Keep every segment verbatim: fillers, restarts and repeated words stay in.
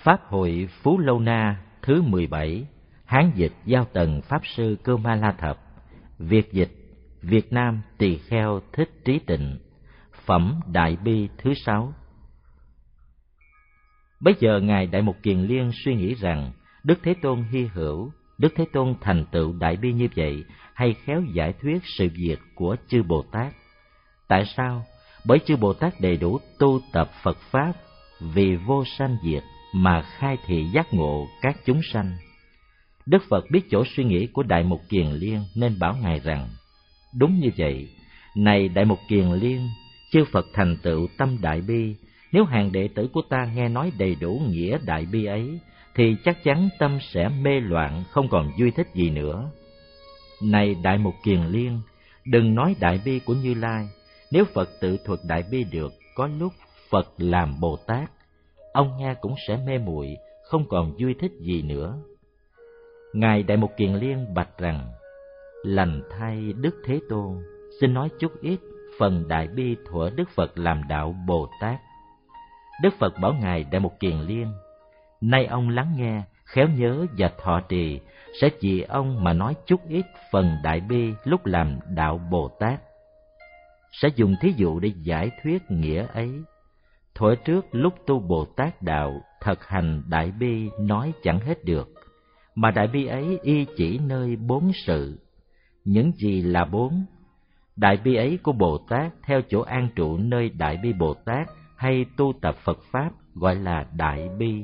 Pháp hội Phú Lâu Na thứ mười bảy, Hán dịch Giao Tần Pháp Sư Cơ Ma La Thập, Việt dịch Việt Nam Tỳ Kheo Thích Trí Tịnh, phẩm Đại Bi thứ sáu. Bấy giờ Ngài Đại Mục Kiền Liên suy nghĩ rằng Đức Thế Tôn hy hữu, Đức Thế Tôn thành tựu Đại Bi như vậy, hay khéo giải thuyết sự việc của chư Bồ Tát. Tại sao? Bởi chư Bồ Tát đầy đủ tu tập Phật Pháp vì vô sanh diệt mà khai thị giác ngộ các chúng sanh. Đức Phật biết chỗ suy nghĩ của Đại Mục Kiền Liên nên bảo Ngài rằng: đúng như vậy, này Đại Mục Kiền Liên, chư Phật thành tựu tâm Đại Bi, nếu hàng đệ tử của ta nghe nói đầy đủ nghĩa Đại Bi ấy, thì chắc chắn tâm sẽ mê loạn, không còn vui thích gì nữa. Này Đại Mục Kiền Liên, đừng nói Đại Bi của Như Lai, nếu Phật tự thuật Đại Bi được, có lúc Phật làm Bồ Tát, ông nghe cũng sẽ mê muội, không còn vui thích gì nữa. Ngài Đại Mục Kiền Liên bạch rằng: lành thay Đức Thế Tôn, xin nói chút ít phần Đại Bi thuở Đức Phật làm đạo Bồ Tát. Đức Phật bảo Ngài Đại Mục Kiền Liên: nay ông lắng nghe, khéo nhớ và thọ trì, sẽ vì ông mà nói chút ít phần Đại Bi lúc làm đạo Bồ Tát. Sẽ dùng thí dụ để giải thuyết nghĩa ấy. Thuở trước lúc tu Bồ Tát đạo, thực hành Đại Bi nói chẳng hết được, mà Đại Bi ấy y chỉ nơi bốn sự. Những gì là bốn? Đại Bi ấy của Bồ Tát theo chỗ an trụ nơi Đại Bi Bồ Tát hay tu tập Phật Pháp gọi là Đại Bi.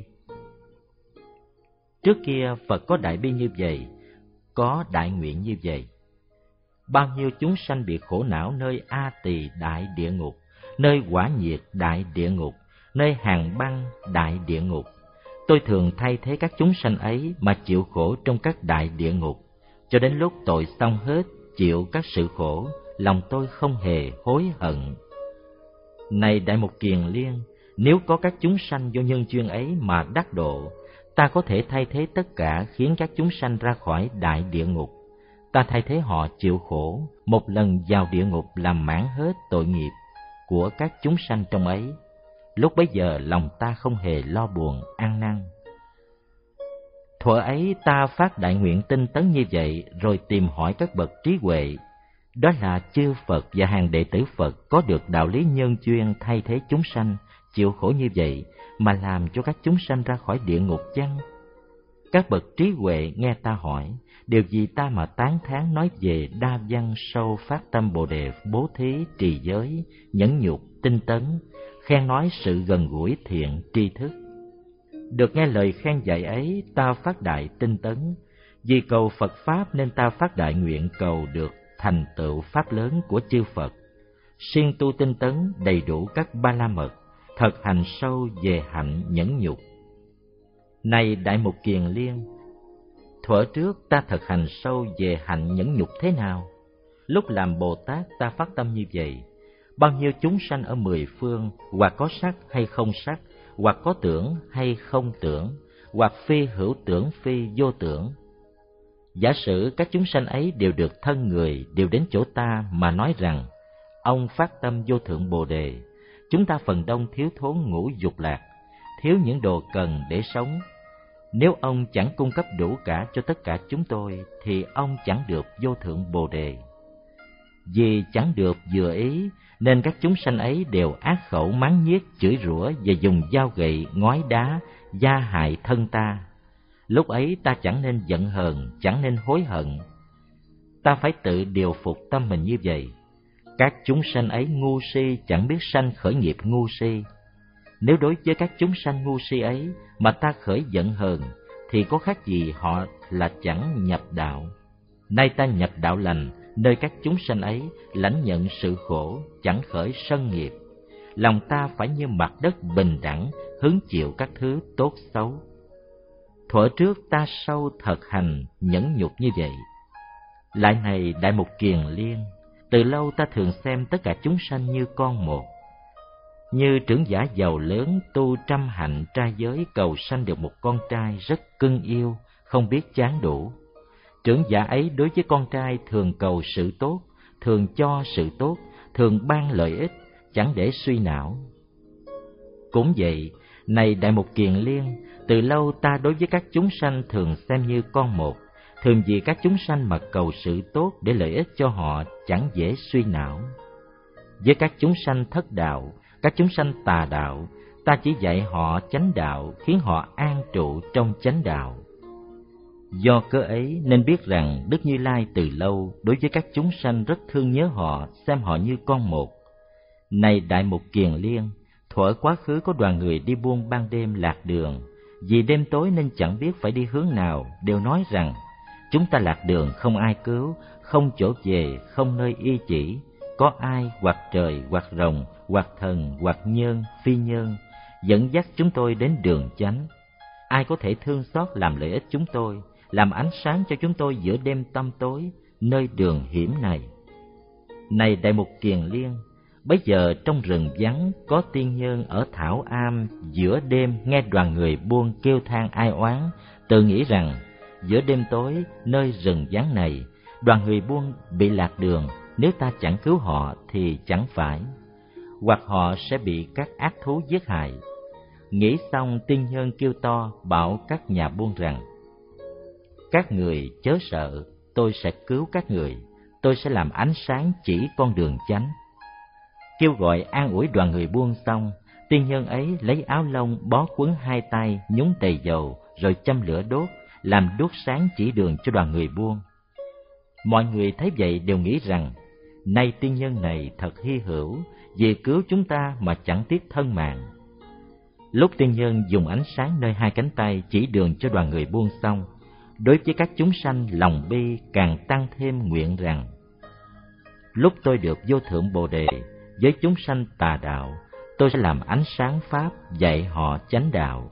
Trước kia Phật có Đại Bi như vậy, có đại nguyện như vậy. Bao nhiêu chúng sanh bị khổ não nơi A Tỳ đại địa ngục, nơi Quả Nhiệt đại địa ngục, nơi Hàng Băng đại địa ngục. Tôi thường thay thế các chúng sanh ấy mà chịu khổ trong các đại địa ngục, cho đến lúc tội xong hết, chịu các sự khổ, lòng tôi không hề hối hận. Này Đại Mục Kiền Liên, nếu có các chúng sanh do nhân duyên ấy mà đắc độ, ta có thể thay thế tất cả, khiến các chúng sanh ra khỏi đại địa ngục. Ta thay thế họ chịu khổ, một lần vào địa ngục làm mãn hết tội nghiệp của các chúng sanh trong ấy. Lúc bấy giờ lòng ta không hề lo buồn, ăn năn. Thuở ấy ta phát đại nguyện tinh tấn như vậy, rồi tìm hỏi các bậc trí huệ. Đó là chư Phật và hàng đệ tử Phật có được đạo lý nhân duyên thay thế chúng sanh chịu khổ như vậy mà làm cho các chúng sanh ra khỏi địa ngục chăng? Các bậc trí huệ nghe ta hỏi, điều gì ta mà tán thán nói về đa văn sâu phát tâm Bồ Đề, bố thí, trì giới, nhẫn nhục, tinh tấn, khen nói sự gần gũi thiện tri thức. Được nghe lời khen dạy ấy, ta phát đại tinh tấn. Vì cầu Phật Pháp nên ta phát đại nguyện cầu được thành tựu Pháp lớn của chư Phật. Siêng tu tinh tấn đầy đủ các ba la mật, thực hành sâu về hạnh nhẫn nhục. Này Đại Mục Kiền Liên, thuở trước ta thực hành sâu về hạnh nhẫn nhục thế nào? Lúc làm Bồ Tát ta phát tâm như vậy. Bao nhiêu chúng sanh ở mười phương, hoặc có sắc hay không sắc, hoặc có tưởng hay không tưởng, hoặc phi hữu tưởng phi vô tưởng. Giả sử các chúng sanh ấy đều được thân người, đều đến chỗ ta mà nói rằng: ông phát tâm vô thượng Bồ Đề, chúng ta phần đông thiếu thốn ngũ dục lạc, thiếu những đồ cần để sống. Nếu ông chẳng cung cấp đủ cả cho tất cả chúng tôi, thì ông chẳng được vô thượng Bồ Đề. Vì chẳng được vừa ý, nên các chúng sanh ấy đều ác khẩu mắng nhiếc, chửi rủa và dùng dao gậy, ngói đá, gia hại thân ta. Lúc ấy ta chẳng nên giận hờn, chẳng nên hối hận. Ta phải tự điều phục tâm mình như vậy. Các chúng sanh ấy ngu si, chẳng biết sanh khởi nghiệp ngu si. Nếu đối với các chúng sanh ngu si ấy mà ta khởi giận hờn, thì có khác gì họ là chẳng nhập đạo. Nay ta nhập đạo lành, nơi các chúng sanh ấy lãnh nhận sự khổ, chẳng khởi sân nghiệp. Lòng ta phải như mặt đất bình đẳng, hứng chịu các thứ tốt xấu. Thuở trước ta sâu thực hành nhẫn nhục như vậy. Lại này Đại Mục Kiền Liên, từ lâu ta thường xem tất cả chúng sanh như con một. Như trưởng giả giàu lớn tu trăm hạnh trai giới cầu sanh được một con trai rất cưng yêu, không biết chán đủ. Trưởng giả ấy đối với con trai thường cầu sự tốt, thường cho sự tốt, thường ban lợi ích, chẳng để suy não. Cũng vậy, Này Đại Mục Kiền Liên, từ lâu ta đối với các chúng sanh thường xem như con một, thường vì các chúng sanh mà cầu sự tốt để lợi ích cho họ chẳng dễ suy não. Với các chúng sanh thất đạo, các chúng sanh tà đạo, ta chỉ dạy họ chánh đạo, khiến họ an trụ trong chánh đạo. Do cớ ấy nên biết rằng Đức Như Lai từ lâu đối với các chúng sanh rất thương nhớ họ, xem họ như con một. Này Đại Mục Kiền Liên, thuở quá khứ có đoàn người đi buôn ban đêm lạc đường, vì đêm tối nên chẳng biết phải đi hướng nào, đều nói rằng: chúng ta lạc đường không ai cứu, không chỗ về, không nơi y chỉ, có ai hoặc trời hoặc rồng hoặc thần hoặc nhân phi nhân dẫn dắt chúng tôi đến đường chánh. Ai có thể thương xót làm lợi ích chúng tôi, làm ánh sáng cho chúng tôi giữa đêm tăm tối, nơi đường hiểm này. Này Đại Mục Kiền Liên, bấy giờ trong rừng vắng có tiên nhân ở Thảo Am, giữa đêm nghe đoàn người buôn kêu than ai oán, tự nghĩ rằng giữa đêm tối nơi rừng vắng này, đoàn người buôn bị lạc đường, nếu ta chẳng cứu họ thì chẳng phải, hoặc họ sẽ bị các ác thú giết hại. Nghĩ xong, tiên nhân kêu to bảo các nhà buôn rằng: các người chớ sợ, tôi sẽ cứu các người, tôi sẽ làm ánh sáng chỉ con đường chánh. Kêu gọi an ủi đoàn người buôn xong, tiên nhân ấy lấy áo lông bó quấn hai tay, nhúng đầy dầu rồi châm lửa đốt, làm đuốc sáng chỉ đường cho đoàn người buôn. Mọi người thấy vậy đều nghĩ rằng: nay tiên nhân này thật hy hữu, vì cứu chúng ta mà chẳng tiếc thân mạng. Lúc tiên nhân dùng ánh sáng nơi hai cánh tay chỉ đường cho đoàn người buôn xong, đối với các chúng sanh lòng bi càng tăng thêm nguyện rằng: lúc tôi được vô thượng Bồ Đề, với chúng sanh tà đạo, tôi sẽ làm ánh sáng pháp dạy họ chánh đạo.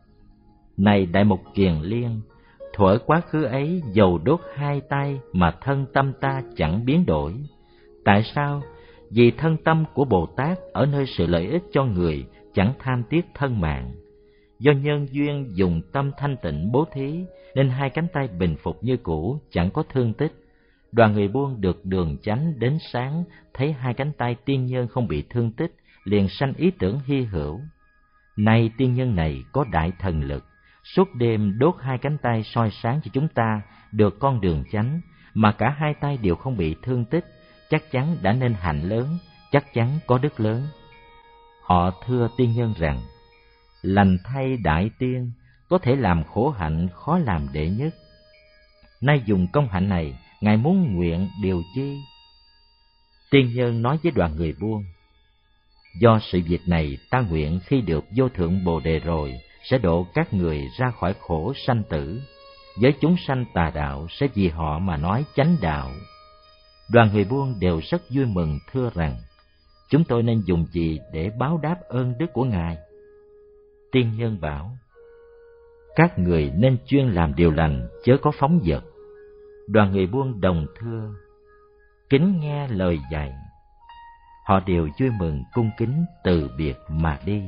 Này Đại Mục Kiền Liên, thuở quá khứ ấy dầu đốt hai tay mà thân tâm ta chẳng biến đổi. Tại sao? Vì thân tâm của Bồ Tát ở nơi sự lợi ích cho người, chẳng tham tiếc thân mạng. Do nhân duyên dùng tâm thanh tịnh bố thí, nên hai cánh tay bình phục như cũ, chẳng có thương tích. Đoàn người buôn được đường chánh đến sáng, thấy hai cánh tay tiên nhân không bị thương tích, liền sanh ý tưởng hy hữu. Nay tiên nhân này có đại thần lực, suốt đêm đốt hai cánh tay soi sáng cho chúng ta được con đường chánh, mà cả hai tay đều không bị thương tích, chắc chắn đã nên hạnh lớn, chắc chắn có đức lớn. Họ thưa tiên nhân rằng: lành thay đại tiên, có thể làm khổ hạnh khó làm đệ nhất. Nay dùng công hạnh này, ngài muốn nguyện điều chi? Tiên nhân nói với đoàn người buôn: do sự việc này, ta nguyện khi được vô thượng Bồ Đề rồi, sẽ độ các người ra khỏi khổ sanh tử. Với chúng sanh tà đạo, sẽ vì họ mà nói chánh đạo. Đoàn người buôn đều rất vui mừng thưa rằng: chúng tôi nên dùng gì để báo đáp ơn đức của ngài? Tiên nhân bảo: các người nên chuyên làm điều lành, chớ có phóng dật. Đoàn người buôn đồng thưa: kính nghe lời dạy. Họ đều vui mừng cung kính từ biệt mà đi.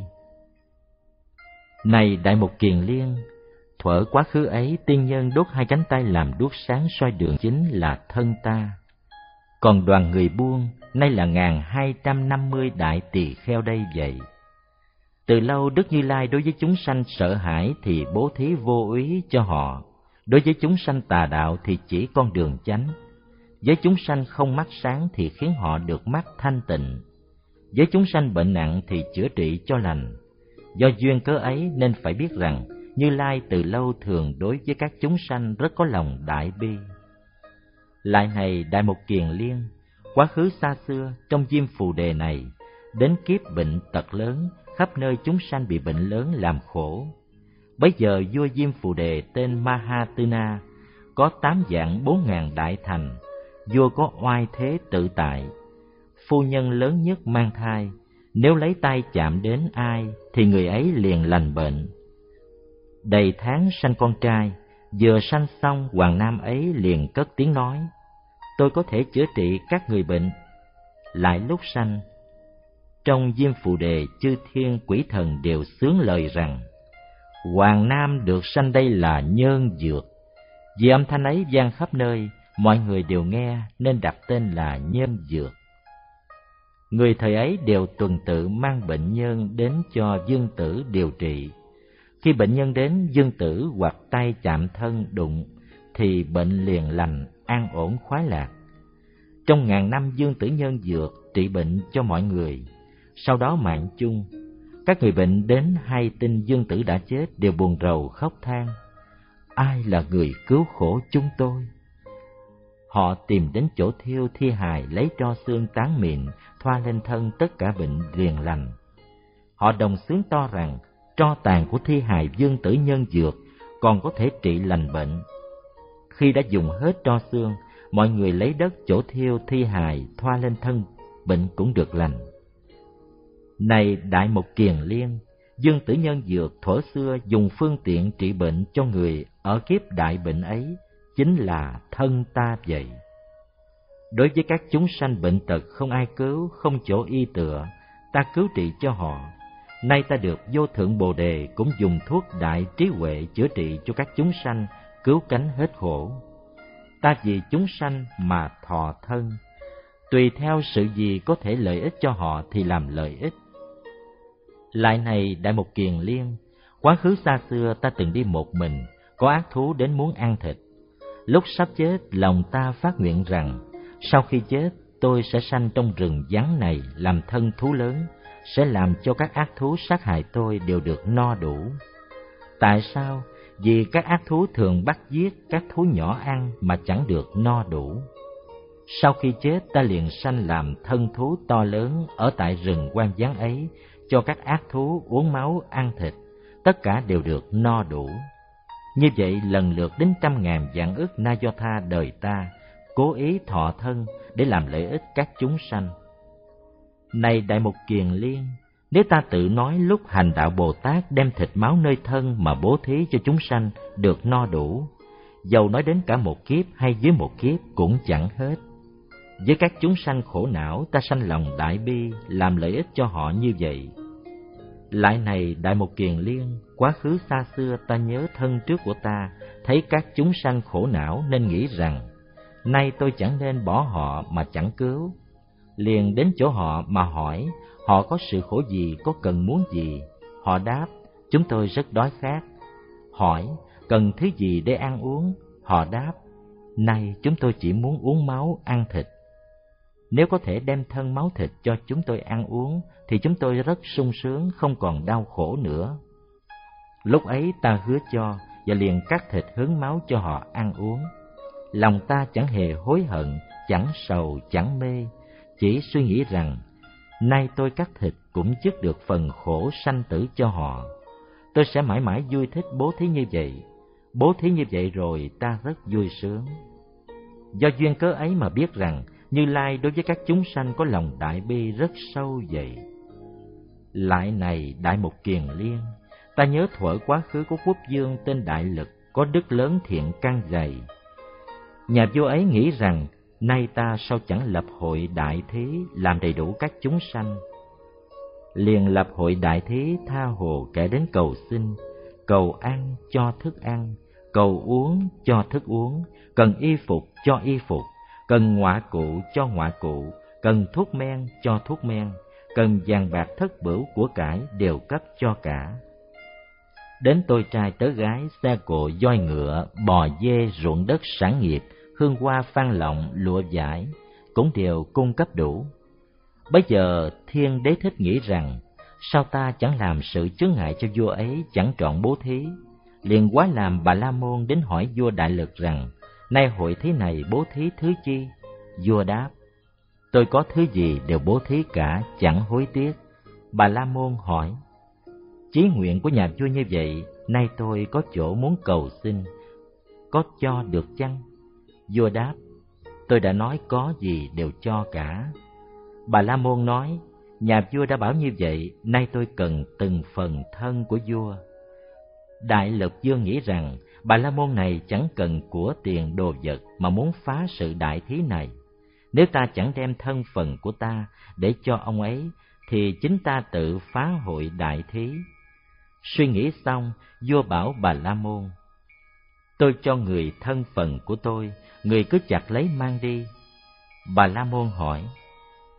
Này Đại Mục Kiền Liên, thuở quá khứ ấy tiên nhân đốt hai cánh tay làm đuốc sáng soi đường chính là thân ta. Còn đoàn người buôn nay là ngàn hai trăm năm mươi đại tỳ kheo đây vậy. Từ lâu Đức Như Lai đối với chúng sanh sợ hãi thì bố thí vô úy cho họ, đối với chúng sanh tà đạo thì chỉ con đường chánh. Với chúng sanh không mắt sáng thì khiến họ được mắt thanh tịnh. Với chúng sanh bệnh nặng thì chữa trị cho lành. Do duyên cớ ấy nên phải biết rằng Như Lai từ lâu thường đối với các chúng sanh rất có lòng đại bi. Lại này Đại Mục Kiền Liên, quá khứ xa xưa trong Diêm Phù Đề này, đến kiếp bệnh tật lớn, khắp nơi chúng sanh bị bệnh lớn làm khổ. Bấy giờ vua Diêm Phù Đề tên Mahatuna, có tám vạn bốn ngàn đại thành, vua có oai thế tự tại. Phu nhân lớn nhất mang thai, nếu lấy tay chạm đến ai thì người ấy liền lành bệnh. Đầy tháng sanh con trai, vừa sanh xong hoàng nam ấy liền cất tiếng nói: tôi có thể chữa trị các người bệnh. Lại lúc sanh, trong Diêm Phù Đề chư thiên quỷ thần đều xướng lời rằng: hoàng nam được sanh đây là nhân dược. Vì âm thanh ấy vang khắp nơi, mọi người đều nghe nên đặt tên là nhân dược. Người thời ấy đều tuần tự mang bệnh nhân đến cho Dương Tử điều trị. Khi bệnh nhân đến, Dương Tử hoặc tay chạm thân đụng thì bệnh liền lành, an ổn khoái lạc. Trong ngàn năm Dương Tử nhân dược trị bệnh cho mọi người. Sau đó mạng chung, các người bệnh đến hay tin Dương Tử đã chết đều buồn rầu khóc than: ai là người cứu khổ chúng tôi? Họ tìm đến chỗ thiêu thi hài, lấy tro xương tán mịn thoa lên thân, tất cả bệnh liền lành. Họ đồng xướng to rằng tro tàn của thi hài Dương Tử nhân dược còn có thể trị lành bệnh. Khi đã dùng hết tro xương, mọi người lấy đất chỗ thiêu thi hài thoa lên thân, bệnh cũng được lành. Này Đại Mục Kiền Liên, Dương Tử nhân dược thuở xưa dùng phương tiện trị bệnh cho người ở kiếp đại bệnh ấy chính là thân ta vậy. Đối với các chúng sanh bệnh tật không ai cứu, không chỗ y tựa, ta cứu trị cho họ. Nay ta được Vô Thượng Bồ Đề cũng dùng thuốc đại trí huệ chữa trị cho các chúng sanh, cứu cánh hết khổ. Ta vì chúng sanh mà thọ thân, tùy theo sự gì có thể lợi ích cho họ thì làm lợi ích. Lại này Đại Mục Kiền Liên, quá khứ xa xưa ta từng đi một mình, có ác thú đến muốn ăn thịt. Lúc sắp chết, lòng ta phát nguyện rằng sau khi chết tôi sẽ sanh trong rừng vắng này làm thân thú lớn, sẽ làm cho các ác thú sát hại tôi đều được no đủ. Tại sao? Vì các ác thú thường bắt giết các thú nhỏ ăn mà chẳng được no đủ. Sau khi chết ta liền sanh làm thân thú to lớn ở tại rừng hoang vắng ấy, cho các ác thú uống máu ăn thịt, tất cả đều được no đủ. Như vậy lần lượt đến trăm ngàn vạn ức na do tha đời ta, cố ý thọ thân để làm lợi ích các chúng sanh. Này Đại Mục Kiền Liên, nếu ta tự nói lúc hành đạo Bồ Tát đem thịt máu nơi thân mà bố thí cho chúng sanh được no đủ, dầu nói đến cả một kiếp hay dưới một kiếp cũng chẳng hết. Với các chúng sanh khổ não, ta sanh lòng đại bi, làm lợi ích cho họ như vậy. Lại này Đại Mục Kiền Liên, quá khứ xa xưa ta nhớ thân trước của ta, thấy các chúng sanh khổ não nên nghĩ rằng nay tôi chẳng nên bỏ họ mà chẳng cứu. Liền đến chỗ họ mà hỏi họ có sự khổ gì, có cần muốn gì. Họ đáp chúng tôi rất đói khát. Hỏi cần thứ gì để ăn uống. Họ đáp nay chúng tôi chỉ muốn uống máu ăn thịt. Nếu có thể đem thân máu thịt cho chúng tôi ăn uống thì chúng tôi rất sung sướng, không còn đau khổ nữa. Lúc ấy ta hứa cho và liền cắt thịt hứng máu cho họ ăn uống. Lòng ta chẳng hề hối hận, chẳng sầu, chẳng mê, chỉ suy nghĩ rằng nay tôi cắt thịt cũng dứt được phần khổ sanh tử cho họ. Tôi sẽ mãi mãi vui thích bố thí như vậy. Bố thí như vậy rồi ta rất vui sướng. Do duyên cớ ấy mà biết rằng Như Lai đối với các chúng sanh có lòng đại bi rất sâu vậy. Lại này Đại Mục Kiền Liên, ta nhớ thuở quá khứ của quốc vương tên Đại Lực, có đức lớn thiện căn dày. Nhà vua ấy nghĩ rằng nay ta sao chẳng lập hội đại thí làm đầy đủ các chúng sanh. Liền lập hội đại thí tha hồ kể đến cầu xin, cầu ăn cho thức ăn, cầu uống cho thức uống, cần y phục cho y phục, cần ngọa cụ cho ngọa cụ, cần thuốc men cho thuốc men, cần vàng bạc thất bửu của cải đều cấp cho cả. Đến tôi trai tớ gái, xe cộ voi ngựa, bò dê, ruộng đất sản nghiệp, hương hoa phan lọng, lụa vải cũng đều cung cấp đủ. Bây giờ Thiên Đế Thích nghĩ rằng sao ta chẳng làm sự chướng ngại cho vua ấy chẳng trọn bố thí, liền quá làm Bà La Môn đến hỏi vua Đại Lực rằng nay hội thí này bố thí thứ chi? Vua đáp tôi có thứ gì đều bố thí cả, chẳng hối tiếc. Bà La Môn hỏi chí nguyện của nhà vua như vậy, nay tôi có chỗ muốn cầu xin, có cho được chăng? Vua đáp tôi đã nói có gì đều cho cả. Bà La Môn nói nhà vua đã bảo như vậy, nay tôi cần từng phần thân của vua. Đại Lực Vương nghĩ rằng Bà La Môn này chẳng cần của tiền đồ vật mà muốn phá sự đại thí này. Nếu ta chẳng đem thân phần của ta để cho ông ấy thì chính ta tự phá hội đại thí. Suy nghĩ xong, vua bảo Bà La Môn tôi cho người thân phần của tôi, người cứ chặt lấy mang đi. Bà La Môn hỏi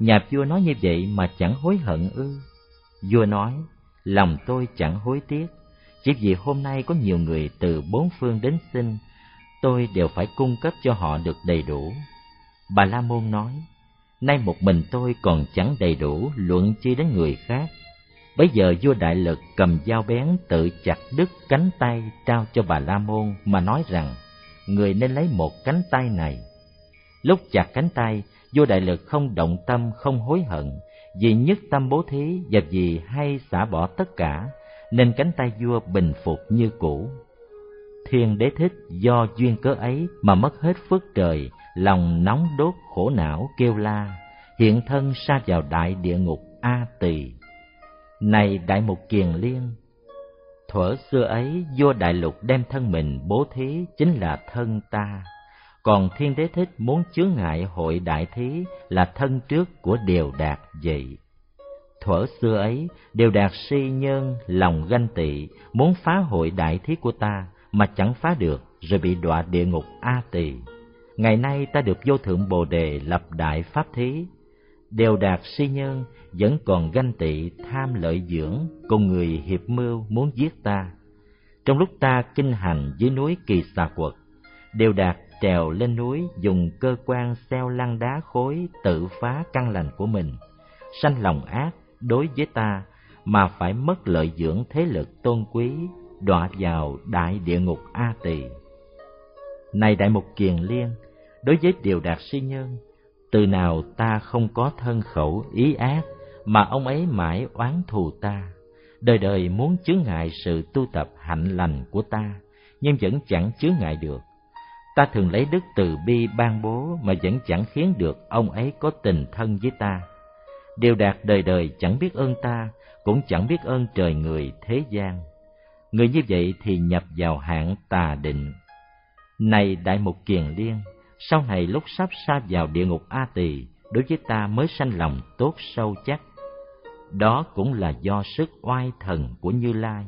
Nhà vua nói như vậy mà chẳng hối hận ư? Vua nói, lòng tôi chẳng hối tiếc, chỉ vì hôm nay có nhiều người từ bốn phương đến xin, tôi đều phải cung cấp cho họ được đầy đủ. Bà La Môn nói, nay một mình tôi còn chẳng đầy đủ, luận chi đến người khác. Bấy giờ vua Đại Lực cầm dao bén tự chặt đứt cánh tay trao cho bà La Môn mà nói rằng, người nên lấy một cánh tay này. Lúc chặt cánh tay, vua Đại Lực không động tâm, không hối hận, vì nhất tâm bố thí và vì hay xả bỏ tất cả, nên cánh tay vua bình phục như cũ. Thiên Đế Thích do duyên cớ ấy mà mất hết phước trời, lòng nóng đốt khổ não kêu la, hiện thân sa vào đại địa ngục A Tỳ. Này Đại Mục Kiền Liên, thuở xưa ấy vua Đại Lục đem thân mình bố thí chính là thân ta, còn Thiên Đế Thích muốn chướng ngại hội đại thí là thân trước của Điều Đạt vậy. Thuở xưa ấy Điều Đạt si nhân lòng ganh tị, muốn phá hội đại thí của ta mà chẳng phá được, rồi bị đọa địa ngục A Tỳ. Ngày nay ta được vô thượng Bồ Đề lập đại pháp thí. Điều Đạt si nhân vẫn còn ganh tị tham lợi dưỡng, cùng người hiệp mưu muốn giết ta. Trong lúc ta kinh hành dưới núi Kỳ Xà Quật, Điều Đạt trèo lên núi dùng cơ quan xeo lăn đá khối tự phá căn lành của mình, sanh lòng ác đối với ta mà phải mất lợi dưỡng thế lực tôn quý, đọa vào đại địa ngục A Tỳ. Này Đại Mục Kiền Liên, đối với Điều Đạt si nhân, từ nào ta không có thân khẩu ý ác mà ông ấy mãi oán thù ta, đời đời muốn chướng ngại sự tu tập hạnh lành của ta, nhưng vẫn chẳng chướng ngại được. Ta thường lấy đức từ bi ban bố mà vẫn chẳng khiến được ông ấy có tình thân với ta. Điều Đạt đời đời chẳng biết ơn ta, cũng chẳng biết ơn trời người thế gian. Người như vậy thì nhập vào hạng tà định. Này Đại Mục Kiền Liên, sau này lúc sắp sa vào địa ngục A Tỳ, đối với ta mới sanh lòng tốt sâu chắc. Đó cũng là do sức oai thần của Như Lai.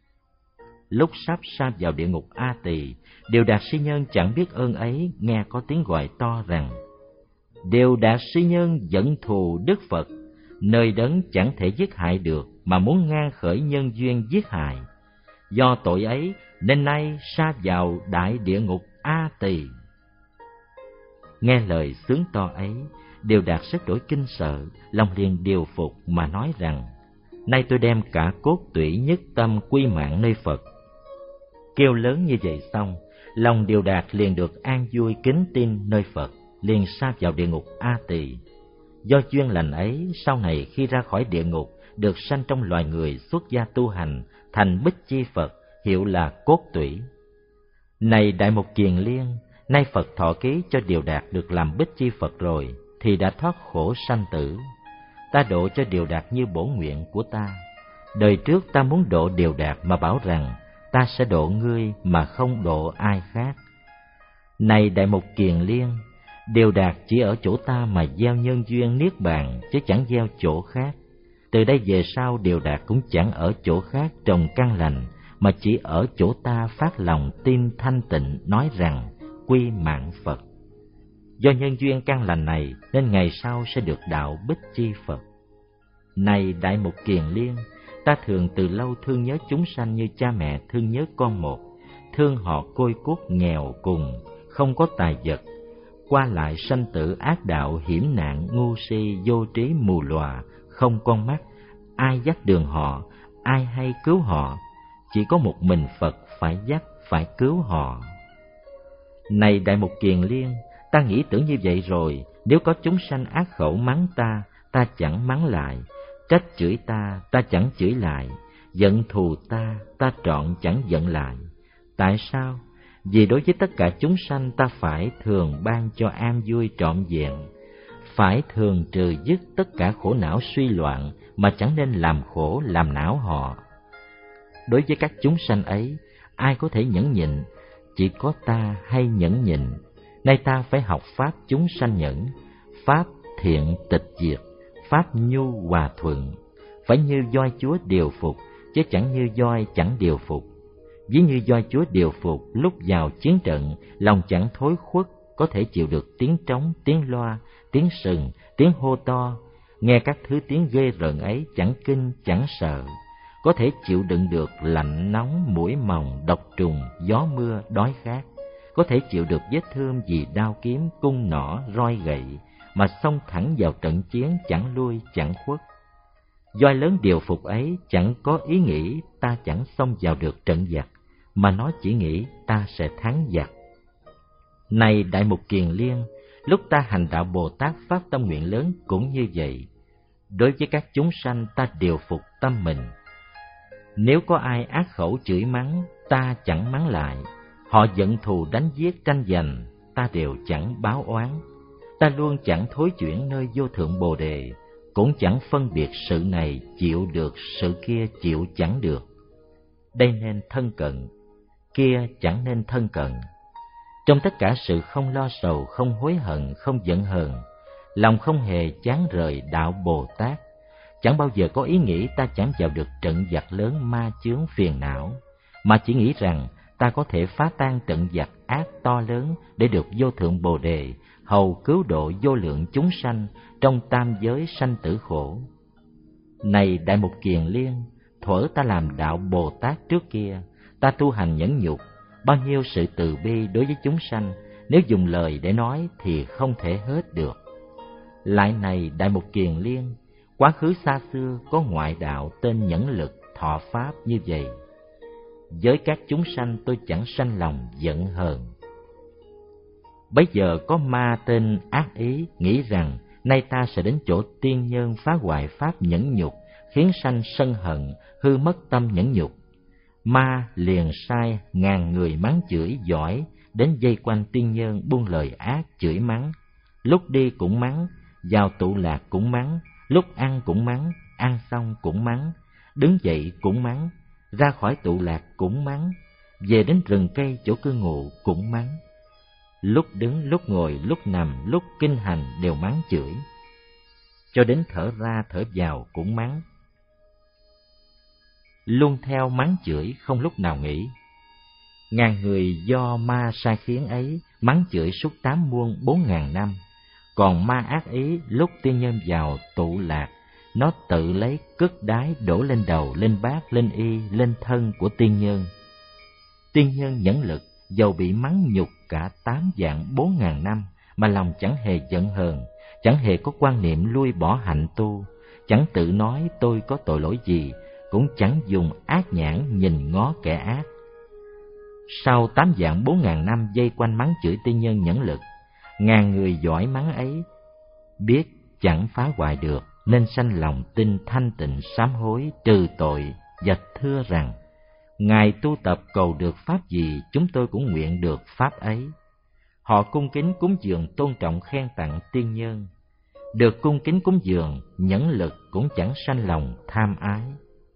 Lúc sắp sa vào địa ngục A Tỳ, Điều Đạt si nhân chẳng biết ơn ấy, nghe có tiếng gọi to rằng, Điều Đạt si nhân dẫn thù Đức Phật, nơi đấng chẳng thể giết hại được mà muốn ngang khởi nhân duyên giết hại. Do tội ấy nên nay sa vào đại địa ngục A Tỳ. Nghe lời sướng to ấy, Điều Đạt rất đổi kinh sợ, lòng liền điều phục mà nói rằng, nay tôi đem cả cốt tủy nhất tâm quy mạng nơi Phật. Kêu lớn như vậy xong, lòng Điều Đạt liền được an vui kính tin nơi Phật, liền sa vào địa ngục A Tỳ. Do duyên lành ấy, sau này khi ra khỏi địa ngục, được sanh trong loài người xuất gia tu hành, thành Bích Chi Phật, hiệu là cốt tủy. Này Đại Mục Kiền Liên, nay Phật thọ ký cho Điều Đạt được làm Bích Chi Phật rồi, thì đã thoát khổ sanh tử. Ta độ cho Điều Đạt như bổn nguyện của ta. Đời trước ta muốn độ Điều Đạt mà bảo rằng, ta sẽ độ ngươi mà không độ ai khác. Này Đại Mục Kiền Liên, Điều Đạt chỉ ở chỗ ta mà gieo nhân duyên niết bàn, chứ chẳng gieo chỗ khác. Từ đây về sau Điều Đạt cũng chẳng ở chỗ khác trồng căn lành, mà chỉ ở chỗ ta phát lòng tin thanh tịnh, nói rằng quy mạng Phật. Do nhân duyên căn lành này nên ngày sau sẽ được đạo Bích Chi Phật. Này Đại Mục Kiền Liên, ta thường từ lâu thương nhớ chúng sanh như cha mẹ thương nhớ con một, thương họ côi cút nghèo cùng, không có tài vật, qua lại sanh tử ác đạo hiểm nạn, ngu si vô trí mù lòa, không con mắt, ai dắt đường họ, ai hay cứu họ, chỉ có một mình Phật phải dắt, phải cứu họ. Này Đại Mục Kiền Liên, ta nghĩ tưởng như vậy rồi, nếu có chúng sanh ác khẩu mắng ta, ta chẳng mắng lại, trách chửi ta, ta chẳng chửi lại, giận thù ta, ta trọn chẳng giận lại. Tại sao? Vì đối với tất cả chúng sanh ta phải thường ban cho an vui trọn vẹn, phải thường trừ dứt tất cả khổ não suy loạn, mà chẳng nên làm khổ làm não họ. Đối với các chúng sanh ấy, ai có thể nhẫn nhịn? Chỉ có ta hay nhẫn nhịn. Nay ta phải học pháp chúng sanh nhẫn, pháp thiện tịch diệt, pháp nhu hòa thuận, phải như voi Chúa điều phục, chứ chẳng như voi chẳng điều phục. Ví như voi Chúa điều phục, lúc vào chiến trận, lòng chẳng thối khuất, có thể chịu được tiếng trống, tiếng loa, tiếng sừng, tiếng hô to, nghe các thứ tiếng ghê rợn ấy chẳng kinh chẳng sợ, có thể chịu đựng được lạnh nóng, muỗi mòng, độc trùng, gió mưa, đói khát, có thể chịu được vết thương vì đao kiếm, cung nỏ, roi gậy, mà xông thẳng vào trận chiến chẳng lui chẳng khuất. Voi lớn điều phục ấy chẳng có ý nghĩ ta chẳng xông vào được trận giặc, mà nó chỉ nghĩ ta sẽ thắng giặc. Này Đại Mục Kiền Liên, lúc ta hành đạo Bồ Tát phát tâm nguyện lớn cũng như vậy. Đối với các chúng sanh ta điều phục tâm mình. Nếu có ai ác khẩu chửi mắng, ta chẳng mắng lại. Họ giận thù đánh giết tranh giành, ta đều chẳng báo oán. Ta luôn chẳng thối chuyển nơi vô thượng Bồ Đề, cũng chẳng phân biệt sự này chịu được, sự kia chịu chẳng được. Đây nên thân cận, kia chẳng nên thân cận. Trong tất cả sự không lo sầu, không hối hận, không giận hờn, lòng không hề chán rời đạo Bồ Tát, chẳng bao giờ có ý nghĩ ta chẳng vào được trận giặc lớn ma chướng phiền não, mà chỉ nghĩ rằng ta có thể phá tan trận giặc ác to lớn để được vô thượng Bồ Đề, hầu cứu độ vô lượng chúng sanh trong tam giới sanh tử khổ. Này Đại Mục Kiền Liên, thuở ta làm đạo Bồ Tát trước kia, ta tu hành nhẫn nhục, bao nhiêu sự từ bi đối với chúng sanh, nếu dùng lời để nói thì không thể hết được. Lại này Đại Mục Kiền Liên, quá khứ xa xưa có ngoại đạo tên Nhẫn Lực, thọ pháp như vậy. Với các chúng sanh tôi chẳng sanh lòng giận hờn. Bấy giờ có ma tên Ác Ý nghĩ rằng nay ta sẽ đến chỗ tiên nhân phá hoại pháp nhẫn nhục, khiến sanh sân hận, hư mất tâm nhẫn nhục. Ma liền sai ngàn người mắng chửi giỏi đến vây quanh tiên nhân, buông lời ác chửi mắng, lúc đi cũng mắng, vào tụ lạc cũng mắng, lúc ăn cũng mắng, ăn xong cũng mắng, đứng dậy cũng mắng, ra khỏi tụ lạc cũng mắng, về đến rừng cây chỗ cư ngụ cũng mắng. Lúc đứng, lúc ngồi, lúc nằm, lúc kinh hành đều mắng chửi, cho đến thở ra thở vào cũng mắng. Luôn theo mắng chửi không lúc nào nghỉ. Ngàn người do ma sai khiến ấy mắng chửi suốt tám muôn bốn ngàn năm. Còn ma Ác Ý lúc tiên nhân vào tụ lạc, nó tự lấy cất đái đổ lên đầu, lên bát, lên y, lên thân của tiên nhân. Tiên nhân Nhẫn Lực dầu bị mắng nhục cả tám vạn bốn ngàn năm mà lòng chẳng hề giận hờn, chẳng hề có quan niệm lui bỏ hạnh tu, chẳng tự nói tôi có tội lỗi gì, cũng chẳng dùng ác nhãn nhìn ngó kẻ ác. Sau tám vạn bốn ngàn năm dây quanh mắng chửi tiên nhân Nhẫn Lực, ngàn người giỏi mắng ấy biết chẳng phá hoại được, nên sanh lòng tin thanh tịnh sám hối trừ tội, và thưa rằng Ngài tu tập cầu được pháp gì, chúng tôi cũng nguyện được pháp ấy. Họ cung kính cúng dường, tôn trọng khen tặng tiên nhân. Được cung kính cúng dường, Nhẫn Lực cũng chẳng sanh lòng tham ái.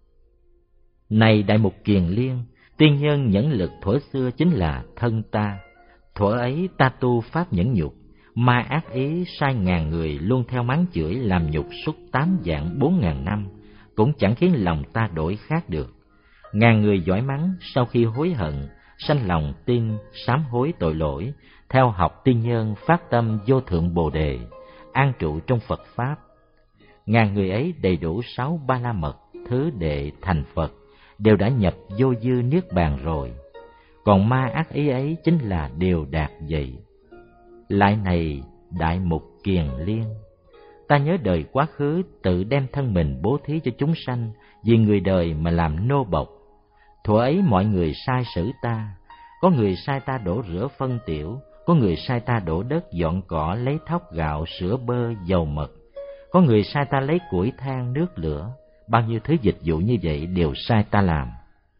Này Đại Mục Kiền Liên, tiên nhân Nhẫn Lực thuở xưa chính là thân ta. Thuở ấy ta tu pháp nhẫn nhục, ma Ác Ý sai ngàn người luôn theo mắng chửi làm nhục suốt tám vạn bốn ngàn năm, cũng chẳng khiến lòng ta đổi khác được. Ngàn người giỏi mắng sau khi hối hận, sanh lòng tin sám hối tội lỗi, theo học tiên nhân phát tâm vô thượng Bồ Đề, an trụ trong Phật pháp. Ngàn người ấy đầy đủ sáu ba la mật, thứ đệ thành Phật, đều đã nhập vô dư niết bàn rồi. Còn ma Ác Ý ấy chính là đều đạt vậy. Lại này Đại Mục Kiền Liên, ta nhớ đời quá khứ tự đem thân mình bố thí cho chúng sanh, vì người đời mà làm nô bộc. Thuở ấy mọi người sai xử ta, có người sai ta đổ rửa phân tiểu, có người sai ta đổ đất dọn cỏ, lấy thóc gạo, sữa bơ, dầu mật, có người sai ta lấy củi than, nước lửa, bao nhiêu thứ dịch vụ như vậy đều sai ta làm.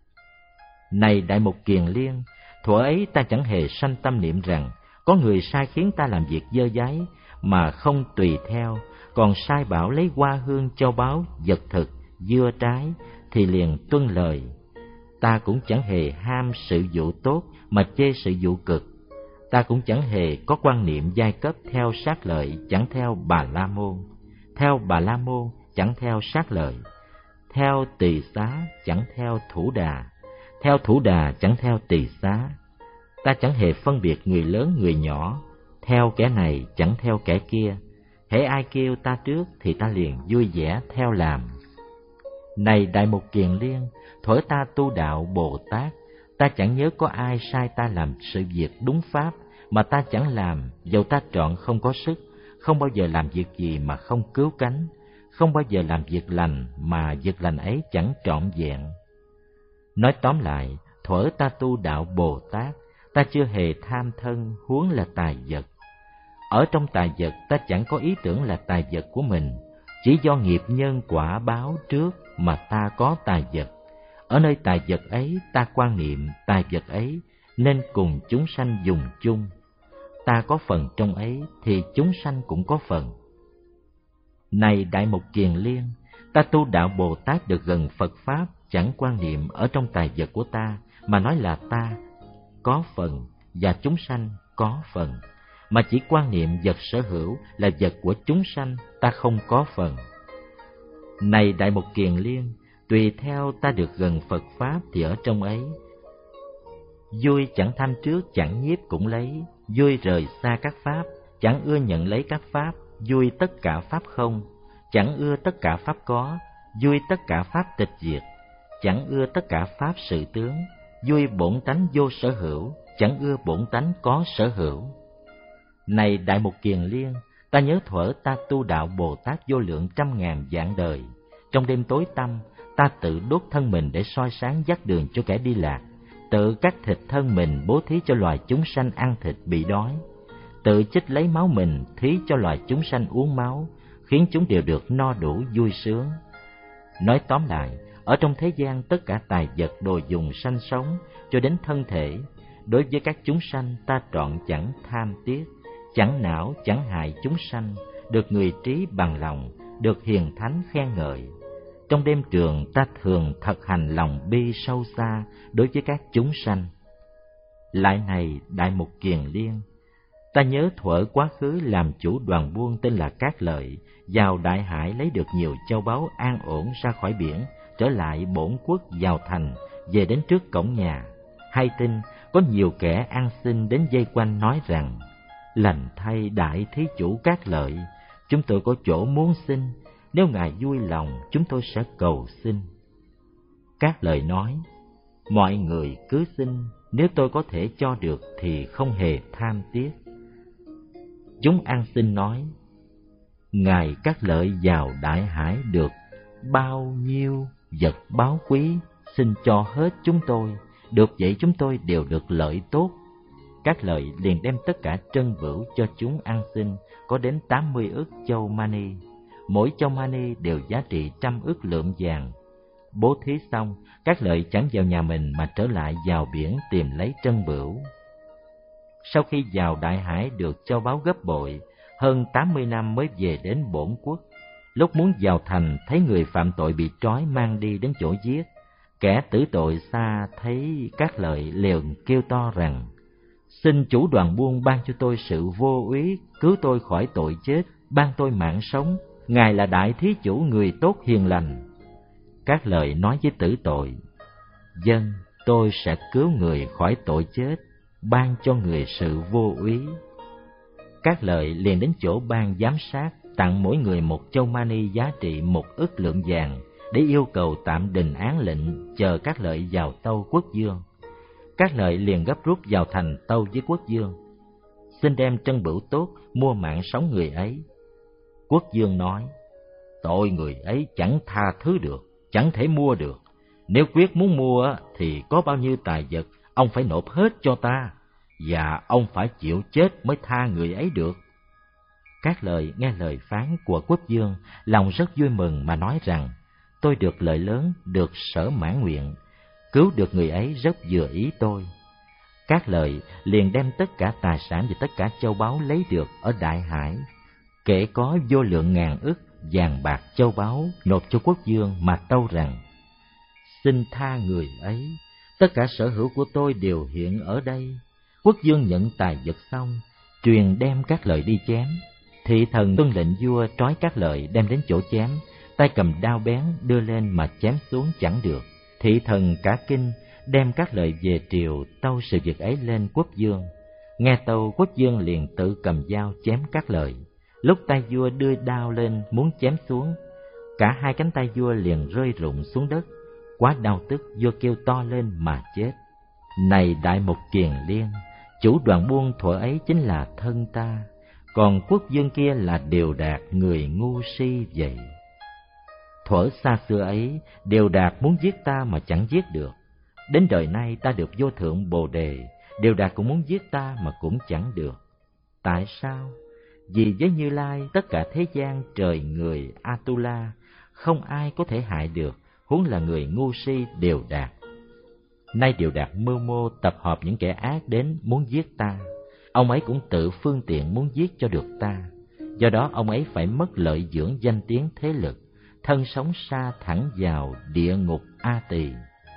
Này Đại Mục Kiền Liên, thuở ấy ta chẳng hề sanh tâm niệm rằng có người sai khiến ta làm việc dơ dáy mà không tùy theo, còn sai bảo lấy hoa hương, châu báu, vật thực, dưa trái thì liền tuân lời. Ta cũng chẳng hề ham sự vụ tốt mà chê sự vụ cực. Ta cũng chẳng hề có quan niệm giai cấp theo sát lợi, chẳng theo Bà La Môn. Theo Bà La Môn chẳng theo sát lợi. Theo Tỳ Xá chẳng theo Thủ Đà. Theo Thủ Đà chẳng theo Tỳ Xá. Ta chẳng hề phân biệt người lớn người nhỏ, theo kẻ này chẳng theo kẻ kia, hễ ai kêu ta trước thì ta liền vui vẻ theo làm. Này Đại Mục Kiền Liên, thuở ta tu đạo Bồ Tát, ta chẳng nhớ có ai sai ta làm sự việc đúng pháp mà ta chẳng làm, dầu ta trọn không có sức, không bao giờ làm việc gì mà không cứu cánh, không bao giờ làm việc lành mà việc lành ấy chẳng trọn vẹn. Nói tóm lại, thuở ta tu đạo Bồ Tát, ta chưa hề tham thân huống là tài vật. Ở trong tài vật ta chẳng có ý tưởng là tài vật của mình, chỉ do nghiệp nhân quả báo trước mà ta có tài vật. Ở nơi tài vật ấy ta quan niệm tài vật ấy nên cùng chúng sanh dùng chung. Ta có phần trong ấy thì chúng sanh cũng có phần. Này Đại Mục Kiền Liên, ta tu đạo Bồ Tát được gần Phật Pháp, chẳng quan niệm ở trong tài vật của ta mà nói là ta có phần và chúng sanh có phần, mà chỉ quan niệm vật sở hữu là vật của chúng sanh, ta không có phần. Này Đại Mục Kiền Liên, tùy theo ta được gần Phật Pháp thì ở trong ấy, vui chẳng tham trước, chẳng nhiếp cũng lấy, vui rời xa các Pháp, chẳng ưa nhận lấy các Pháp, vui tất cả Pháp không, chẳng ưa tất cả Pháp có, vui tất cả Pháp tịch diệt, chẳng ưa tất cả Pháp sự tướng, vui bổn tánh vô sở hữu, chẳng ưa bổn tánh có sở hữu. Này Đại Mục Kiền Liên, ta nhớ thuở ta tu đạo Bồ Tát vô lượng trăm ngàn vạn đời, trong đêm tối tăm, ta tự đốt thân mình để soi sáng dắt đường cho kẻ đi lạc, tự cắt thịt thân mình bố thí cho loài chúng sanh ăn thịt bị đói, tự chích lấy máu mình thí cho loài chúng sanh uống máu, khiến chúng đều được no đủ vui sướng. Nói tóm lại, ở trong thế gian tất cả tài vật đồ dùng sanh sống cho đến thân thể, đối với các chúng sanh ta trọn chẳng tham tiếc, chẳng não chẳng hại chúng sanh, được người trí bằng lòng, được hiền thánh khen ngợi. Trong đêm trường ta thường thực hành lòng bi sâu xa đối với các chúng sanh. Lại này Đại Mục Kiền Liên, ta nhớ thuở quá khứ làm chủ đoàn buôn tên là Cát Lợi, vào Đại Hải lấy được nhiều châu báu an ổn ra khỏi biển, trở lại bổn quốc vào thành, về đến trước cổng nhà. Hay tin có nhiều kẻ ăn xin đến vây quanh nói rằng: lành thay đại thí chủ Cát Lợi, chúng tôi có chỗ muốn xin, nếu ngài vui lòng chúng tôi sẽ cầu xin. Cát Lợi nói: mọi người cứ xin, nếu tôi có thể cho được thì không hề tham tiếc. Chúng ăn xin nói: ngài Cát Lợi vào Đại Hải được bao nhiêu vật báu quý, xin cho hết chúng tôi, được vậy chúng tôi đều được lợi tốt. Cát Lợi liền đem tất cả trân bửu cho chúng ăn xin, có đến tám mươi ức châu mani, mỗi châu mani đều giá trị trăm ức lượng vàng. Bố thí xong, Cát Lợi chẳng vào nhà mình mà trở lại vào biển tìm lấy trân bửu. Sau khi vào Đại Hải được châu báu gấp bội, hơn tám mươi năm mới về đến bổn quốc. Lúc muốn vào thành, thấy người phạm tội bị trói mang đi đến chỗ giết. Kẻ tử tội xa thấy Cát Lợi liền kêu to rằng: xin chủ đoàn buôn ban cho tôi sự vô úy, cứu tôi khỏi tội chết, ban tôi mạng sống. Ngài là đại thí chủ người tốt hiền lành. Cát Lợi nói với tử tội: vâng, tôi sẽ cứu người khỏi tội chết, ban cho người sự vô úy. Cát Lợi liền đến chỗ ban giám sát, tặng mỗi người một châu mani giá trị một ức lượng vàng, để yêu cầu tạm đình án lệnh, chờ Cát Lợi vào tâu quốc vương. Cát Lợi liền gấp rút vào thành tâu với quốc vương: xin đem trân bửu tốt mua mạng sống người ấy. Quốc vương nói: tội người ấy chẳng tha thứ được, chẳng thể mua được. Nếu quyết muốn mua thì có bao nhiêu tài vật, ông phải nộp hết cho ta, và ông phải chịu chết mới tha người ấy được. Cát Lợi nghe lời phán của quốc vương, lòng rất vui mừng mà nói rằng: tôi được lợi lớn, được sở mãn nguyện, cứu được người ấy rất vừa ý tôi. Cát Lợi liền đem tất cả tài sản và tất cả châu báu lấy được ở Đại Hải, kể có vô lượng ngàn ức vàng bạc châu báu, nộp cho quốc vương mà tâu rằng: xin tha người ấy, tất cả sở hữu của tôi đều hiện ở đây. Quốc vương nhận tài vật xong, truyền đem Cát Lợi đi chém. Thị thần tuân lệnh vua trói Cát Lợi đem đến chỗ chém, tay cầm đao bén đưa lên mà chém xuống chẳng được. Thị thần cả kinh, đem Cát Lợi về triều tâu sự việc ấy lên quốc vương. Nghe tâu, quốc vương liền tự cầm dao chém cắt lời. Lúc tay vua đưa đao lên muốn chém xuống, cả hai cánh tay vua liền rơi rụng xuống đất. Quá đau tức, vua kêu to lên mà chết. Này Đại Mục Kiền Liên, chủ đoàn buôn thuở ấy chính là thân ta, còn quốc vương kia là Điều Đạt, người ngu si vậy. Thuở xa xưa ấy, Điều Đạt muốn giết ta mà chẳng giết được. Đến đời nay ta được vô thượng Bồ Đề, Điều Đạt cũng muốn giết ta mà cũng chẳng được. Tại sao? Vì với Như Lai tất cả thế gian trời người Atula, không ai có thể hại được, huống là người ngu si Điều Đạt. Nay Điều Đạt mưu mô tập hợp những kẻ ác đến muốn giết ta. Ông ấy cũng tự phương tiện muốn giết cho được ta. Do đó ông ấy phải mất lợi dưỡng danh tiếng thế lực, thân sống sa thẳng vào địa ngục A Tỳ.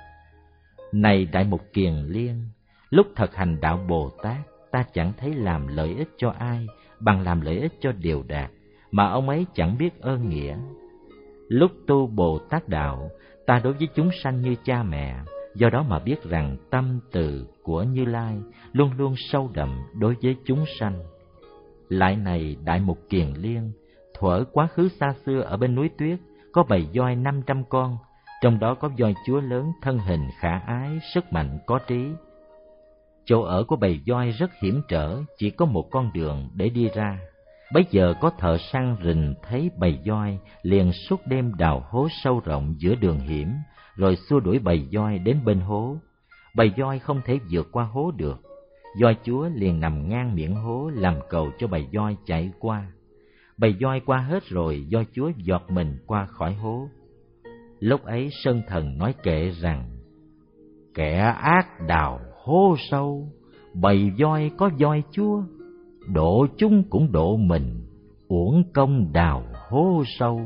Này Đại Mục Kiền Liên, lúc thực hành đạo Bồ Tát, ta chẳng thấy làm lợi ích cho ai bằng làm lợi ích cho Điều Đạt, mà ông ấy chẳng biết ơn nghĩa. Lúc tu Bồ Tát đạo, ta đối với chúng sanh như cha mẹ, do đó mà biết rằng tâm từ của Như Lai luôn luôn sâu đậm đối với chúng sanh. Lại này Đại Mục Kiền Liên, thuở quá khứ xa xưa ở bên núi Tuyết, có bầy voi năm trăm con, trong đó có voi chúa lớn, thân hình khả ái, sức mạnh có trí. Chỗ ở của bầy voi rất hiểm trở, chỉ có một con đường để đi ra. Bấy giờ có thợ săn rình thấy bầy voi, liền suốt đêm đào hố sâu rộng giữa đường hiểm, rồi xua đuổi bầy voi đến bên hố. Bầy voi không thể vượt qua hố được. Voi chúa liền nằm ngang miệng hố làm cầu cho bầy voi chạy qua. Bầy voi qua hết rồi, voi chúa giọt mình qua khỏi hố. Lúc ấy Sơn Thần nói kệ rằng: kẻ ác đào hố sâu, bầy voi có voi chúa, độ chúng cũng độ mình, uổng công đào hố sâu.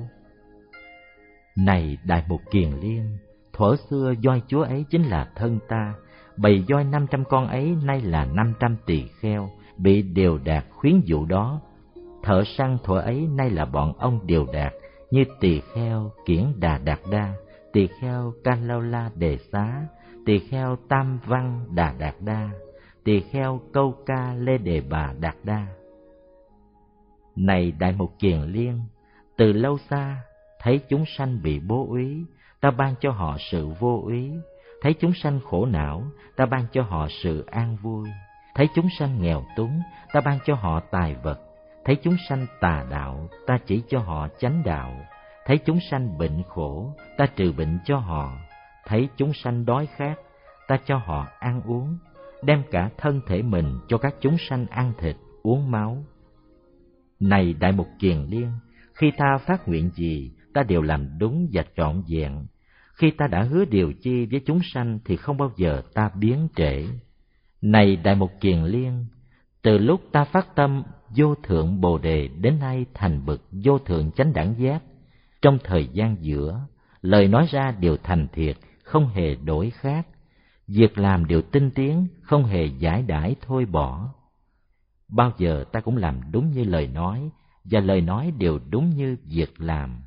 Này Đại Mục Kiền Liên, thuở xưa voi chúa ấy chính là thân ta, bầy voi năm trăm con ấy nay là năm trăm tỳ kheo, bị Điều Đạt khuyến dụ đó. Thợ săn thuở ấy nay là bọn ông Điều Đạt, như tỳ kheo Kiển Đà Đạt Đa, tỳ kheo Ca Lâu La Đề Xá, tỳ kheo Tam Văn Đà Đạt Đa, tỳ kheo Câu Ca Lê Đề Bà Đạt Đa. Này Đại Mục Kiền Liên, từ lâu xa thấy chúng sanh bị bố úy, ta ban cho họ sự vô úy. Thấy chúng sanh khổ não, ta ban cho họ sự an vui. Thấy chúng sanh nghèo túng, ta ban cho họ tài vật. Thấy chúng sanh tà đạo, ta chỉ cho họ chánh đạo. Thấy chúng sanh bệnh khổ, ta trừ bệnh cho họ. Thấy chúng sanh đói khát, ta cho họ ăn uống, đem cả thân thể mình cho các chúng sanh ăn thịt, uống máu. Này Đại Mục Kiền Liên, khi ta phát nguyện gì, ta đều làm đúng và trọn vẹn. Khi ta đã hứa điều chi với chúng sanh thì không bao giờ ta biến trễ. Này Đại Mục Kiền Liên, từ lúc ta phát tâm vô thượng Bồ Đề đến nay thành bậc vô thượng chánh đẳng giác, trong thời gian giữa, lời nói ra đều thành thiệt, không hề đổi khác. Việc làm đều tinh tiến, không hề giải đãi thôi bỏ. Bao giờ ta cũng làm đúng như lời nói, và lời nói đều đúng như việc làm.